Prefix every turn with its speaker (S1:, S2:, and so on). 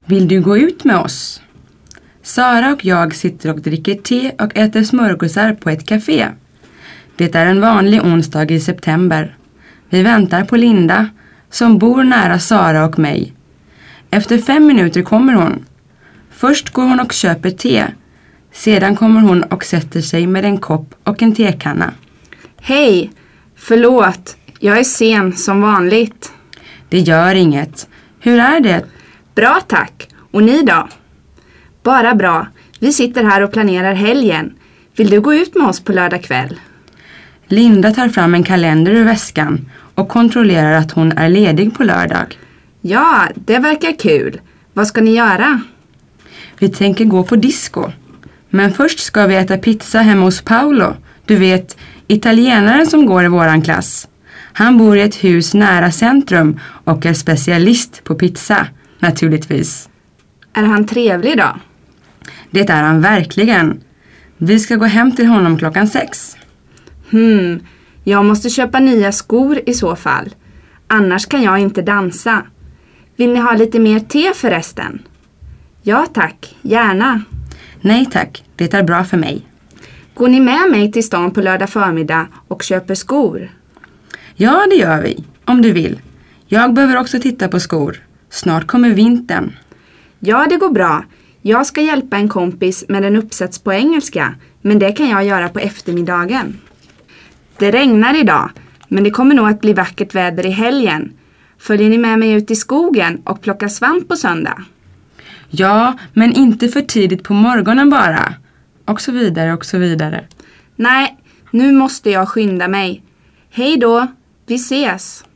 S1: Vill du gå ut med oss? Sara och jag sitter och dricker te och äter smörgåsar på ett café. Det är en vanlig onsdag i september. Vi väntar på Linda, som bor nära Sara och mig. Efter 5 minuter kommer hon. Först går hon och köper te. Sedan kommer hon och sätter sig med en kopp och en tekanna.
S2: Hej, förlåt. Jag är sen som vanligt.
S1: Det gör inget. Hur är det?
S2: Bra tack. Och ni då? Bara bra. Vi sitter här och planerar helgen. Vill du gå ut med oss på lördag kväll?
S1: Linda tar fram en kalender ur väskan och kontrollerar att hon är ledig på lördag.
S2: Ja, det verkar kul. Vad ska ni göra?
S1: Vi tänker gå på disco. Men först ska vi äta pizza hemma hos Paolo. Du vet, italienaren som går i våran klass. Han bor i ett hus nära centrum och är specialist på pizza, naturligtvis.
S2: Är han trevlig då?
S1: Det är han verkligen. Vi ska gå hem till honom 6:00.
S2: Jag måste köpa nya skor i så fall. Annars kan jag inte dansa. Vill ni ha lite mer te förresten? Ja tack, gärna.
S1: Nej tack, det är bra för mig.
S2: Går ni med mig till stan på lördag förmiddag och köper skor?
S1: Ja, det gör vi, om du vill. Jag behöver också titta på skor. Snart kommer vintern.
S2: Ja, det går bra. Jag ska hjälpa en kompis med en uppsats på engelska, men det kan jag göra på eftermiddagen. Det regnar idag, men det kommer nog att bli vackert väder i helgen. Följer ni med mig ut i skogen och plockar svamp på söndag?
S1: Ja, men inte för tidigt på morgonen bara. Och så vidare och så vidare.
S2: Nej, nu måste jag skynda mig. Hej då, vi ses!